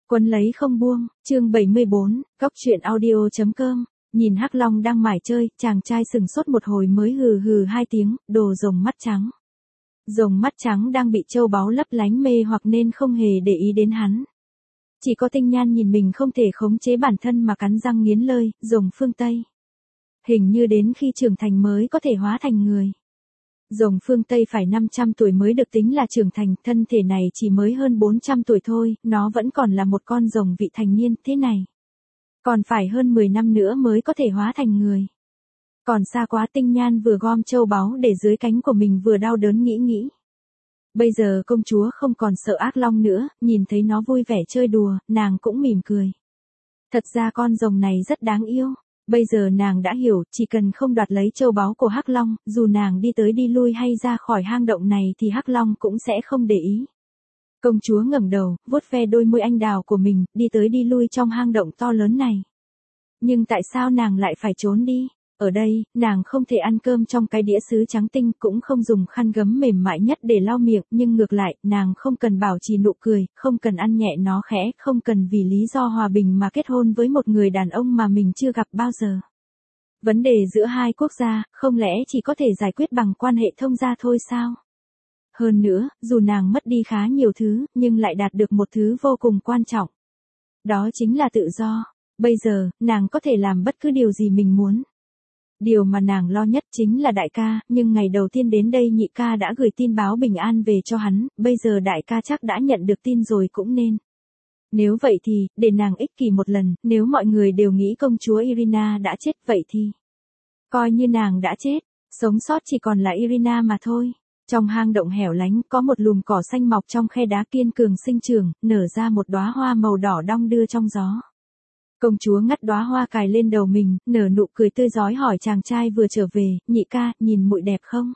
Quấn lấy không buông, chương 74, góc truyện audio.com, nhìn Hắc Long đang mải chơi, chàng trai sừng sốt một hồi mới hừ hừ hai tiếng, đồ rồng mắt trắng. Rồng mắt trắng đang bị châu báu lấp lánh mê hoặc nên không hề để ý đến hắn. Chỉ có Tinh Nhan nhìn mình không thể khống chế bản thân mà cắn răng nghiến lợi, rồng phương Tây. Hình như đến khi trưởng thành mới có thể hóa thành người. Rồng phương Tây phải 500 tuổi mới được tính là trưởng thành, thân thể này chỉ mới hơn 400 tuổi thôi, nó vẫn còn là một con rồng vị thành niên thế này. Còn phải hơn 10 năm nữa mới có thể hóa thành người. Còn xa quá. Tinh Nhan vừa gom châu báu để dưới cánh của mình vừa đau đớn nghĩ. Bây giờ công chúa không còn sợ ác long nữa, nhìn thấy nó vui vẻ chơi đùa, nàng cũng mỉm cười. Thật ra con rồng này rất đáng yêu. Bây giờ nàng đã hiểu, chỉ cần không đoạt lấy châu báu của Hắc Long, dù nàng đi tới đi lui hay ra khỏi hang động này thì Hắc Long cũng sẽ không để ý. Công chúa ngẩng đầu, vuốt ve đôi môi anh đào của mình, đi tới đi lui trong hang động to lớn này. Nhưng tại sao nàng lại phải trốn đi? Ở đây, nàng không thể ăn cơm trong cái đĩa sứ trắng tinh, cũng không dùng khăn gấm mềm mại nhất để lau miệng, nhưng ngược lại, nàng không cần bảo trì nụ cười, không cần ăn nhẹ nó khẽ, không cần vì lý do hòa bình mà kết hôn với một người đàn ông mà mình chưa gặp bao giờ. Vấn đề giữa hai quốc gia, không lẽ chỉ có thể giải quyết bằng quan hệ thông gia thôi sao? Hơn nữa, dù nàng mất đi khá nhiều thứ, nhưng lại đạt được một thứ vô cùng quan trọng. Đó chính là tự do. Bây giờ, nàng có thể làm bất cứ điều gì mình muốn. Điều mà nàng lo nhất chính là đại ca, nhưng ngày đầu tiên đến đây nhị ca đã gửi tin báo bình an về cho hắn, bây giờ đại ca chắc đã nhận được tin rồi cũng nên. Nếu vậy thì, để nàng ích kỷ một lần, nếu mọi người đều nghĩ công chúa Irina đã chết vậy thì coi như nàng đã chết, sống sót chỉ còn là Irina mà thôi. Trong hang động hẻo lánh có một lùm cỏ xanh mọc trong khe đá kiên cường sinh trưởng, nở ra một đóa hoa màu đỏ đong đưa trong gió. Công chúa ngắt đóa hoa cài lên đầu mình, nở nụ cười tươi rói hỏi chàng trai vừa trở về, nhị ca, nhìn muội đẹp không?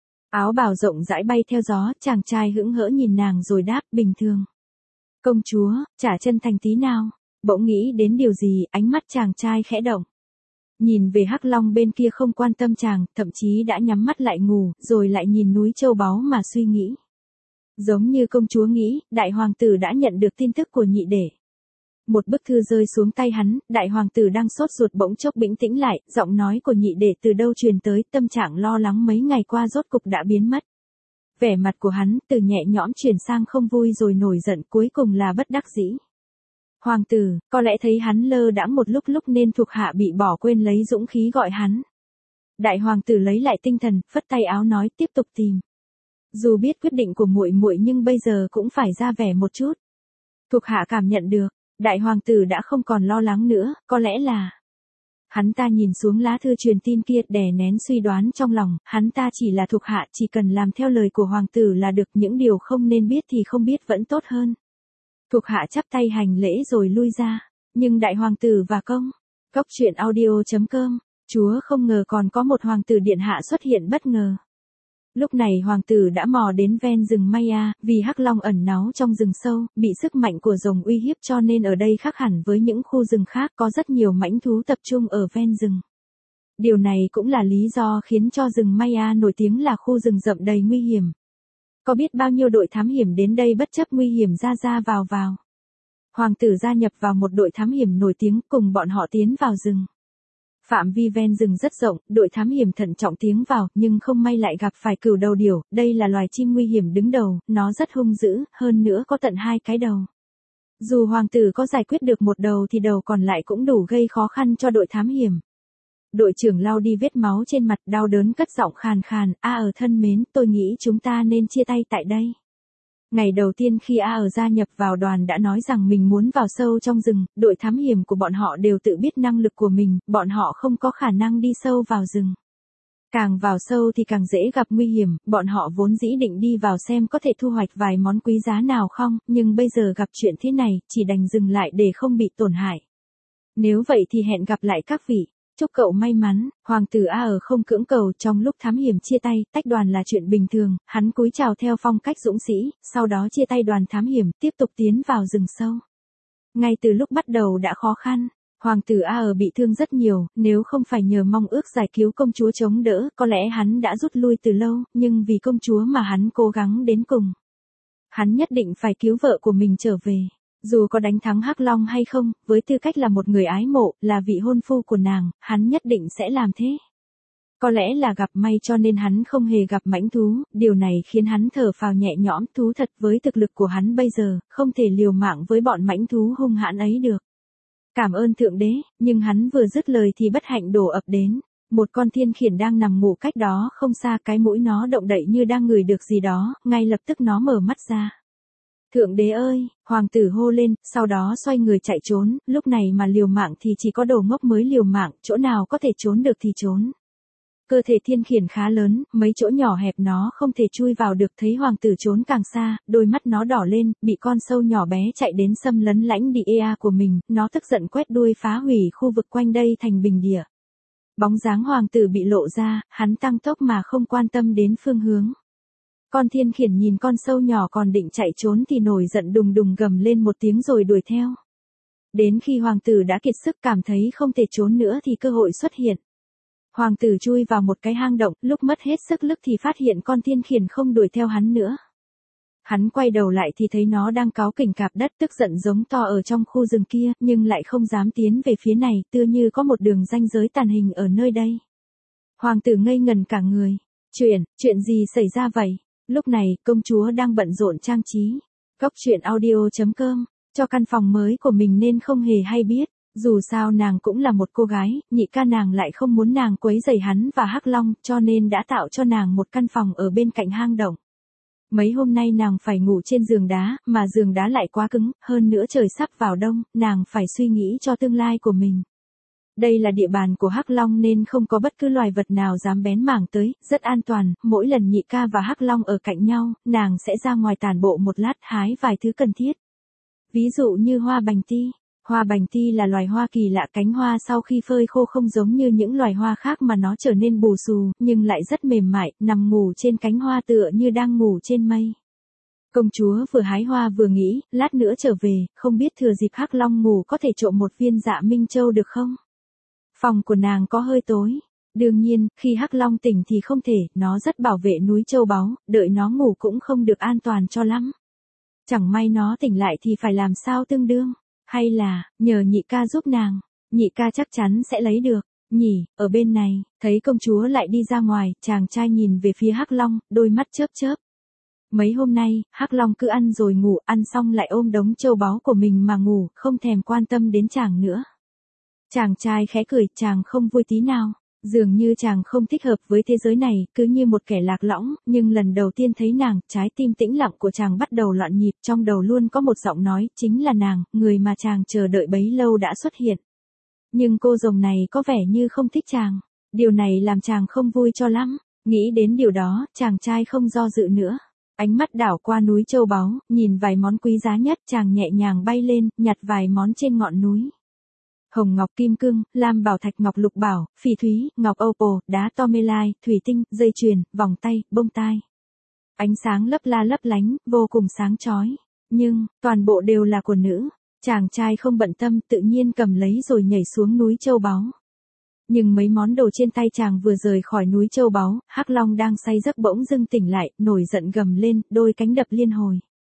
Áo bào rộng rãi bay theo gió, chàng trai hững hỡ nhìn nàng rồi đáp, bình thường. Công chúa, chả chân thành tí nào. Bỗng nghĩ đến điều gì, ánh mắt chàng trai khẽ động. Nhìn về Hắc Long bên kia không quan tâm chàng, thậm chí đã nhắm mắt lại ngủ, rồi lại nhìn núi châu báu mà suy nghĩ. Giống như công chúa nghĩ, đại hoàng tử đã nhận được tin tức của nhị đệ. Một bức thư rơi xuống tay hắn, đại hoàng tử đang sốt ruột bỗng chốc bình tĩnh lại, giọng nói của nhị đệ từ đâu truyền tới, tâm trạng lo lắng mấy ngày qua rốt cục đã biến mất. Vẻ mặt của hắn từ nhẹ nhõm chuyển sang không vui rồi nổi giận, cuối cùng là bất đắc dĩ. Hoàng tử, có lẽ thấy hắn lơ đãng một lúc nên thuộc hạ bị bỏ quên lấy dũng khí gọi hắn. Đại hoàng tử lấy lại tinh thần, phất tay áo nói tiếp tục tìm. Dù biết quyết định của muội muội nhưng bây giờ cũng phải ra vẻ một chút. Thuộc hạ cảm nhận được. Đại hoàng tử đã không còn lo lắng nữa, có lẽ là. Hắn ta nhìn xuống lá thư truyền tin kia, đè nén suy đoán trong lòng, hắn ta chỉ là thuộc hạ, chỉ cần làm theo lời của hoàng tử là được, những điều không nên biết thì không biết vẫn tốt hơn. Thuộc hạ chắp tay hành lễ rồi lui ra, nhưng đại hoàng tử và công. Góc truyện audio.com, chúa không ngờ còn có một hoàng tử điện hạ xuất hiện bất ngờ. Lúc này hoàng tử đã mò đến ven rừng Maya, vì Hắc Long ẩn náu trong rừng sâu, bị sức mạnh của rồng uy hiếp cho nên ở đây khác hẳn với những khu rừng khác, có rất nhiều mãnh thú tập trung ở ven rừng. Điều này cũng là lý do khiến cho rừng Maya nổi tiếng là khu rừng rậm đầy nguy hiểm. Có biết bao nhiêu đội thám hiểm đến đây bất chấp nguy hiểm ra vào. Hoàng tử gia nhập vào một đội thám hiểm nổi tiếng, cùng bọn họ tiến vào rừng. Phạm vi ven rừng rất rộng, đội thám hiểm thận trọng tiến vào, nhưng không may lại gặp phải cừu đầu điểu, đây là loài chim nguy hiểm đứng đầu, nó rất hung dữ, hơn nữa có tận 2 cái đầu. Dù hoàng tử có giải quyết được một đầu thì đầu còn lại cũng đủ gây khó khăn cho đội thám hiểm. Đội trưởng lau đi vết máu trên mặt, đau đớn cất giọng khàn khàn, ở thân mến, tôi nghĩ chúng ta nên chia tay tại đây. Ngày đầu tiên khi ở gia nhập vào đoàn đã nói rằng mình muốn vào sâu trong rừng, đội thám hiểm của bọn họ đều tự biết năng lực của mình, bọn họ không có khả năng đi sâu vào rừng. Càng vào sâu thì càng dễ gặp nguy hiểm, bọn họ vốn dĩ định đi vào xem có thể thu hoạch vài món quý giá nào không, nhưng bây giờ gặp chuyện thế này, chỉ đành dừng lại để không bị tổn hại. Nếu vậy thì hẹn gặp lại các vị. Chúc cậu may mắn. Hoàng tử không cưỡng cầu. Trong lúc thám hiểm chia tay, tách đoàn là chuyện bình thường, hắn cúi chào theo phong cách dũng sĩ, sau đó chia tay đoàn thám hiểm, tiếp tục tiến vào rừng sâu. Ngay từ lúc bắt đầu đã khó khăn, hoàng tử bị thương rất nhiều, nếu không phải nhờ mong ước giải cứu công chúa chống đỡ, có lẽ hắn đã rút lui từ lâu, nhưng vì công chúa mà hắn cố gắng đến cùng. Hắn nhất định phải cứu vợ của mình trở về. Dù có đánh thắng Hắc Long hay không, với tư cách là một người ái mộ, là vị hôn phu của nàng, hắn nhất định sẽ làm thế. Có lẽ là gặp may cho nên hắn không hề gặp mãnh thú, điều này khiến hắn thở phào nhẹ nhõm, thú thật với thực lực của hắn bây giờ, không thể liều mạng với bọn mãnh thú hung hãn ấy được. Cảm ơn Thượng Đế, nhưng hắn vừa dứt lời thì bất hạnh đổ ập đến. Một con thiên khiển đang nằm ngủ cách đó không xa, cái mũi nó động đậy như đang ngửi được gì đó, ngay lập tức nó mở mắt ra. Thượng Đế ơi, hoàng tử hô lên, sau đó xoay người chạy trốn, lúc này mà liều mạng thì chỉ có đồ ngốc mới liều mạng, chỗ nào có thể trốn được thì trốn. Cơ thể thiên khiển khá lớn, mấy chỗ nhỏ hẹp nó không thể chui vào được, thấy hoàng tử trốn càng xa, đôi mắt nó đỏ lên, bị con sâu nhỏ bé chạy đến xâm lấn lãnh địa ea của mình, nó tức giận quét đuôi phá hủy khu vực quanh đây thành bình địa. Bóng dáng hoàng tử bị lộ ra, hắn tăng tốc mà không quan tâm đến phương hướng. Con thiên khiển nhìn con sâu nhỏ còn định chạy trốn thì nổi giận đùng đùng gầm lên một tiếng rồi đuổi theo. Đến khi hoàng tử đã kiệt sức cảm thấy không thể trốn nữa thì cơ hội xuất hiện. Hoàng tử chui vào một cái hang động, lúc mất hết sức lực thì phát hiện con thiên khiển không đuổi theo hắn nữa. Hắn quay đầu lại thì thấy nó đang cáu kỉnh cạp đất tức giận giống to ở trong khu rừng kia, nhưng lại không dám tiến về phía này, tựa như có một đường ranh giới tàn hình ở nơi đây. Hoàng tử ngây ngần cả người. Chuyện gì xảy ra vậy? Lúc này, công chúa đang bận rộn trang trí. Góc truyện audio.com, cho căn phòng mới của mình nên không hề hay biết. Dù sao nàng cũng là một cô gái, nhị ca nàng lại không muốn nàng quấy rầy hắn và Hắc Long, cho nên đã tạo cho nàng một căn phòng ở bên cạnh hang động. Mấy hôm nay nàng phải ngủ trên giường đá, mà giường đá lại quá cứng, hơn nữa trời sắp vào đông, nàng phải suy nghĩ cho tương lai của mình. Đây là địa bàn của Hắc Long nên không có bất cứ loài vật nào dám bén mảng tới, rất an toàn, mỗi lần nhị ca và Hắc Long ở cạnh nhau, nàng sẽ ra ngoài tản bộ một lát hái vài thứ cần thiết. Ví dụ như hoa bành ti. Hoa bành ti là loài hoa kỳ lạ, cánh hoa sau khi phơi khô không giống như những loài hoa khác mà nó trở nên bù xù, nhưng lại rất mềm mại, nằm ngủ trên cánh hoa tựa như đang ngủ trên mây. Công chúa vừa hái hoa vừa nghĩ, lát nữa trở về, không biết thừa dịp Hắc Long ngủ có thể trộm một viên Dạ Minh Châu được không? Phòng của nàng có hơi tối. Đương nhiên, khi Hắc Long tỉnh thì không thể, nó rất bảo vệ núi châu báu, đợi nó ngủ cũng không được an toàn cho lắm. Chẳng may nó tỉnh lại thì phải làm sao tương đương? Hay là, nhờ nhị ca giúp nàng, nhị ca chắc chắn sẽ lấy được, nhỉ, ở bên này, thấy công chúa lại đi ra ngoài, chàng trai nhìn về phía Hắc Long, đôi mắt chớp chớp. Mấy hôm nay, Hắc Long cứ ăn rồi ngủ, ăn xong lại ôm đống châu báu của mình mà ngủ, không thèm quan tâm đến chàng nữa. Chàng trai khẽ cười, chàng không vui tí nào. Dường như chàng không thích hợp với thế giới này, cứ như một kẻ lạc lõng, nhưng lần đầu tiên thấy nàng, trái tim tĩnh lặng của chàng bắt đầu loạn nhịp, trong đầu luôn có một giọng nói, chính là nàng, người mà chàng chờ đợi bấy lâu đã xuất hiện. Nhưng cô rồng này có vẻ như không thích chàng, điều này làm chàng không vui cho lắm, nghĩ đến điều đó, chàng trai không do dự nữa. Ánh mắt đảo qua núi châu báu, nhìn vài món quý giá nhất, chàng nhẹ nhàng bay lên, nhặt vài món trên ngọn núi. Hồng ngọc kim cương, lam bảo thạch ngọc lục bảo, phỉ thúy, ngọc opal, đá tourmaline, thủy tinh, dây chuyền, vòng tay, bông tai. Ánh sáng lấp la lấp lánh, vô cùng sáng chói. Nhưng, toàn bộ đều là của nữ. Chàng trai không bận tâm, tự nhiên cầm lấy rồi nhảy xuống núi châu báu. Nhưng mấy món đồ trên tay chàng vừa rời khỏi núi châu báu, Hắc Long đang say giấc bỗng dưng tỉnh lại, nổi giận gầm lên, đôi cánh đập liên hồi.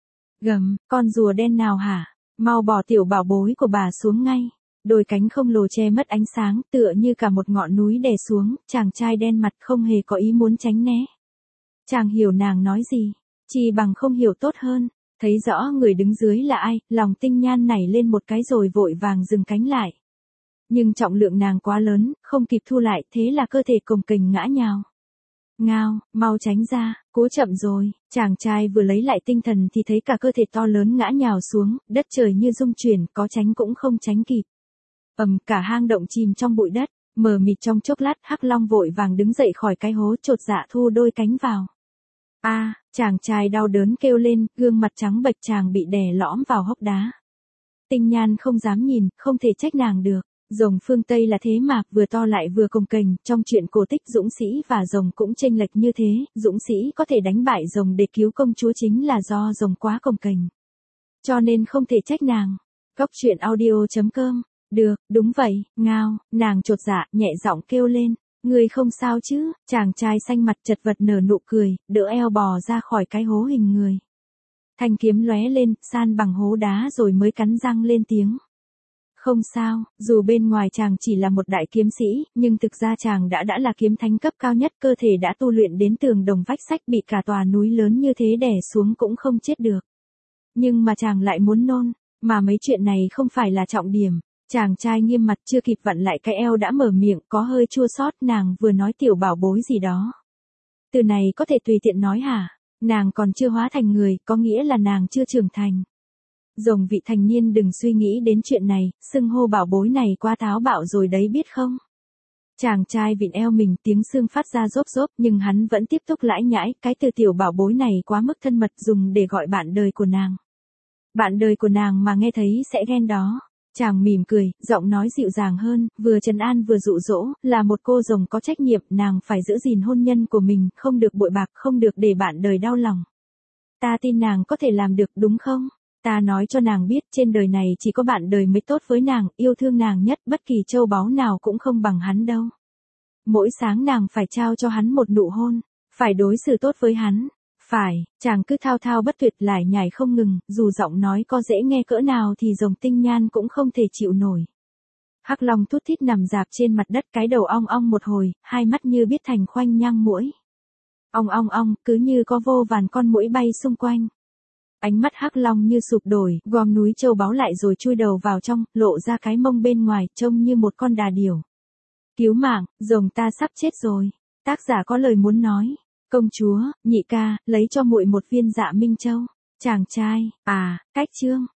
Gầm, con rùa đen nào hả? Mau bỏ tiểu bảo bối của bà xuống ngay. Đôi cánh không lồ che mất ánh sáng, tựa như cả một ngọn núi đè xuống, chàng trai đen mặt không hề có ý muốn tránh né. Chàng hiểu nàng nói gì, chỉ bằng không hiểu tốt hơn, thấy rõ người đứng dưới là ai, lòng tinh nhan nảy lên một cái rồi vội vàng dừng cánh lại. Nhưng trọng lượng nàng quá lớn, không kịp thu lại, thế là cơ thể cồng kềnh ngã nhào. Ngao, mau tránh ra, cố chậm rồi, chàng trai vừa lấy lại tinh thần thì thấy cả cơ thể to lớn ngã nhào xuống, đất trời như rung chuyển, có tránh cũng không tránh kịp. Cả hang động chìm trong bụi đất, mờ mịt trong chốc lát, Hắc Long vội vàng đứng dậy khỏi cái hố, chột dạ thu đôi cánh vào. Chàng trai đau đớn kêu lên, gương mặt trắng bệch chàng bị đè lõm vào hốc đá. Tinh nhan không dám nhìn, không thể trách nàng được. Rồng phương Tây là thế mà, vừa to lại vừa cồng kềnh, trong chuyện cổ tích dũng sĩ và rồng cũng chênh lệch như thế, dũng sĩ có thể đánh bại rồng để cứu công chúa chính là do rồng quá cồng kềnh. Cho nên không thể trách nàng. Góc truyện audio.com. Được, đúng vậy, ngao, nàng chột dạ, nhẹ giọng kêu lên, người không sao chứ, chàng trai xanh mặt chật vật nở nụ cười, đỡ eo bò ra khỏi cái hố hình người. Thanh kiếm lóe lên, san bằng hố đá rồi mới cắn răng lên tiếng. Không sao, dù bên ngoài chàng chỉ là một đại kiếm sĩ, nhưng thực ra chàng đã là kiếm thánh cấp cao nhất, cơ thể đã tu luyện đến tường đồng vách sách, bị cả tòa núi lớn như thế đè xuống cũng không chết được. Nhưng mà chàng lại muốn nôn, mà mấy chuyện này không phải là trọng điểm. Chàng trai nghiêm mặt chưa kịp vặn lại cái eo đã mở miệng, có hơi chua xót. Nàng vừa nói tiểu bảo bối gì đó. Từ này có thể tùy tiện nói hả? Nàng còn chưa hóa thành người, có nghĩa là nàng chưa trưởng thành. Rồng vị thành niên đừng suy nghĩ đến chuyện này, xưng hô bảo bối này quá táo bạo rồi đấy biết không? Chàng trai vịn eo mình, tiếng xương phát ra rốp rốp, nhưng hắn vẫn tiếp tục lãi nhãi, cái từ tiểu bảo bối này quá mức thân mật, dùng để gọi bạn đời của nàng. Bạn đời của nàng mà nghe thấy sẽ ghen đó. Chàng mỉm cười, giọng nói dịu dàng hơn, vừa trấn an vừa dụ dỗ, là một cô rồng có trách nhiệm, nàng phải giữ gìn hôn nhân của mình, không được bội bạc, không được để bạn đời đau lòng. Ta tin nàng có thể làm được đúng không? Ta nói cho nàng biết, trên đời này chỉ có bạn đời mới tốt với nàng, yêu thương nàng nhất, bất kỳ châu báu nào cũng không bằng hắn đâu. Mỗi sáng nàng phải trao cho hắn một nụ hôn, phải đối xử tốt với hắn. Phải, chàng cứ thao thao bất tuyệt lải nhải không ngừng, dù giọng nói có dễ nghe cỡ nào thì rồng tinh nhan cũng không thể chịu nổi. Hắc Long thút thít nằm rạp trên mặt đất, cái đầu ong ong một hồi, hai mắt như biết thành khoanh nhang muỗi. Ong ong ong, cứ như có vô vàn con muỗi bay xung quanh. Ánh mắt Hắc Long như sụp đổi, gom núi châu báu lại rồi chui đầu vào trong, lộ ra cái mông bên ngoài, trông như một con đà điểu. Cứu mạng, rồng ta sắp chết rồi. Tác giả có lời muốn nói. Công chúa, nhị ca, lấy cho muội một viên Dạ Minh Châu. Chàng trai, cách chương.